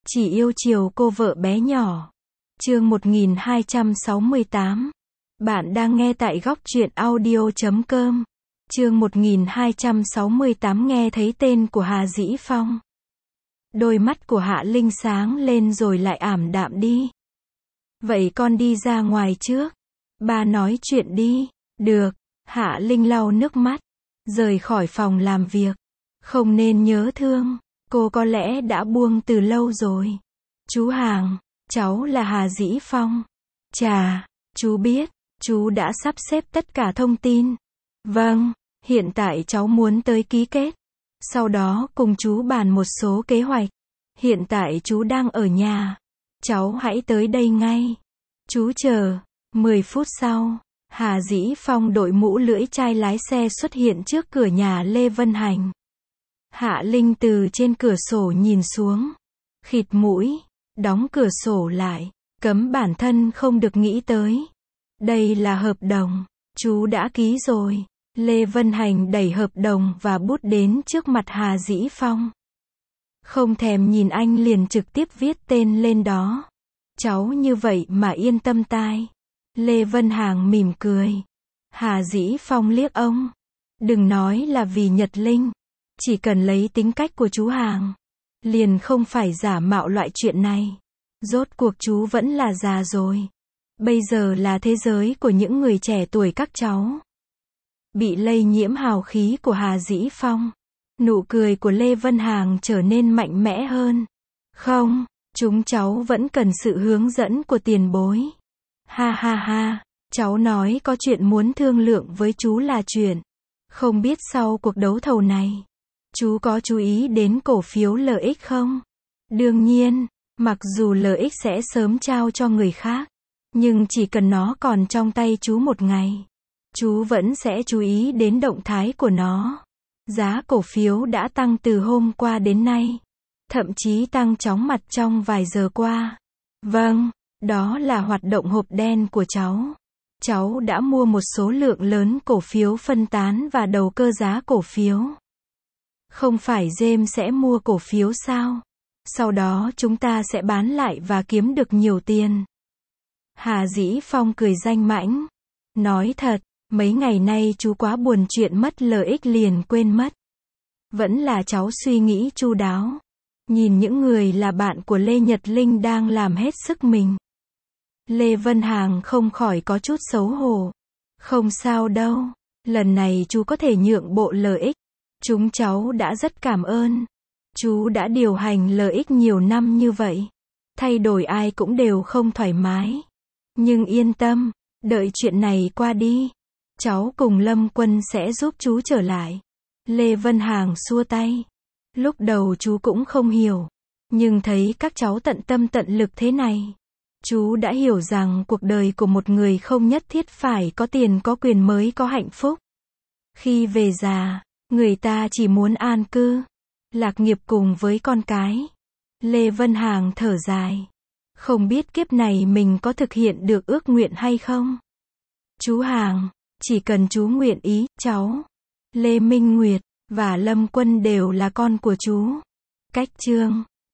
Chỉ yêu chiều cô vợ bé nhỏ. Chương 1268. Bạn đang nghe tại góc truyện audio.com. Chương 1268 nghe thấy tên của Hà Dĩ Phong. Đôi mắt của Hạ Linh sáng lên rồi lại ảm đạm đi. Vậy con đi ra ngoài trước. Ba nói chuyện đi. Được. Hạ Linh lau nước mắt. Rời khỏi phòng làm việc. Không nên nhớ thương. Cô có lẽ đã buông từ lâu rồi. Chú Hàng, cháu là Hà Dĩ Phong. Chà, chú biết, chú đã sắp xếp tất cả thông tin. Vâng, hiện tại cháu muốn tới ký kết. Sau đó cùng chú bàn một số kế hoạch. Hiện tại chú đang ở nhà. Cháu hãy tới đây ngay. Chú chờ. 10 phút sau, Hà Dĩ Phong đội mũ lưỡi chai lái xe xuất hiện trước cửa nhà Lê Vân Hành. Hạ Linh từ trên cửa sổ nhìn xuống. Khịt mũi. Đóng cửa sổ lại. Cấm bản thân không được nghĩ tới. Đây là hợp đồng. Chú đã ký rồi. Lê Vân Hành đẩy hợp đồng và bút đến trước mặt Hà Dĩ Phong. Không thèm nhìn anh liền trực tiếp viết tên lên đó. Cháu như vậy mà yên tâm tai. Lê Vân Hàng mỉm cười. Hà Dĩ Phong liếc ông. Đừng nói là vì Nhật Linh. Chỉ cần lấy tính cách của chú Hàng. Liền không phải giả mạo loại chuyện này. Rốt cuộc chú vẫn là già rồi. Bây giờ là thế giới của những người trẻ tuổi các cháu. Bị lây nhiễm hào khí của Hà Dĩ Phong. Nụ cười của Lê Vân Hàng trở nên mạnh mẽ hơn. Không, chúng cháu vẫn cần sự hướng dẫn của tiền bối. Ha ha ha, cháu nói có chuyện muốn thương lượng với chú là chuyện. Không biết sau cuộc đấu thầu này, chú có chú ý đến cổ phiếu LX không? Đương nhiên, mặc dù LX sẽ sớm trao cho người khác, nhưng chỉ cần nó còn trong tay chú một ngày, chú vẫn sẽ chú ý đến động thái của nó. Giá cổ phiếu đã tăng từ hôm qua đến nay, thậm chí tăng chóng mặt trong vài giờ qua. Vâng, đó là hoạt động hộp đen của cháu. Cháu đã mua một số lượng lớn cổ phiếu phân tán và đầu cơ giá cổ phiếu. Không phải James sẽ mua cổ phiếu sao? Sau đó chúng ta sẽ bán lại và kiếm được nhiều tiền. Hà Dĩ Phong cười danh mãnh. Nói thật, mấy ngày nay chú quá buồn chuyện mất LX liền quên mất. Vẫn là cháu suy nghĩ chu đáo. Nhìn những người là bạn của Lê Nhật Linh đang làm hết sức mình. Lê Vân Hàng không khỏi có chút xấu hổ. Không sao đâu. Lần này chú có thể nhượng bộ LX. Chúng cháu đã rất cảm ơn. Chú đã điều hành LX nhiều năm như vậy. Thay đổi ai cũng đều không thoải mái. Nhưng yên tâm, đợi chuyện này qua đi. Cháu cùng Lâm Quân sẽ giúp chú trở lại. Lê Vân Hàng xua tay. Lúc đầu chú cũng không hiểu. Nhưng thấy các cháu tận tâm tận lực thế này. Chú đã hiểu rằng cuộc đời của một người không nhất thiết phải có tiền có quyền mới có hạnh phúc. Khi về già, người ta chỉ muốn an cư, lạc nghiệp cùng với con cái. Lê Vân Hàng thở dài. Không biết kiếp này mình có thực hiện được ước nguyện hay không? Chú Hàng, chỉ cần chú nguyện ý, cháu, Lê Minh Nguyệt, và Lâm Quân đều là con của chú. Cách chương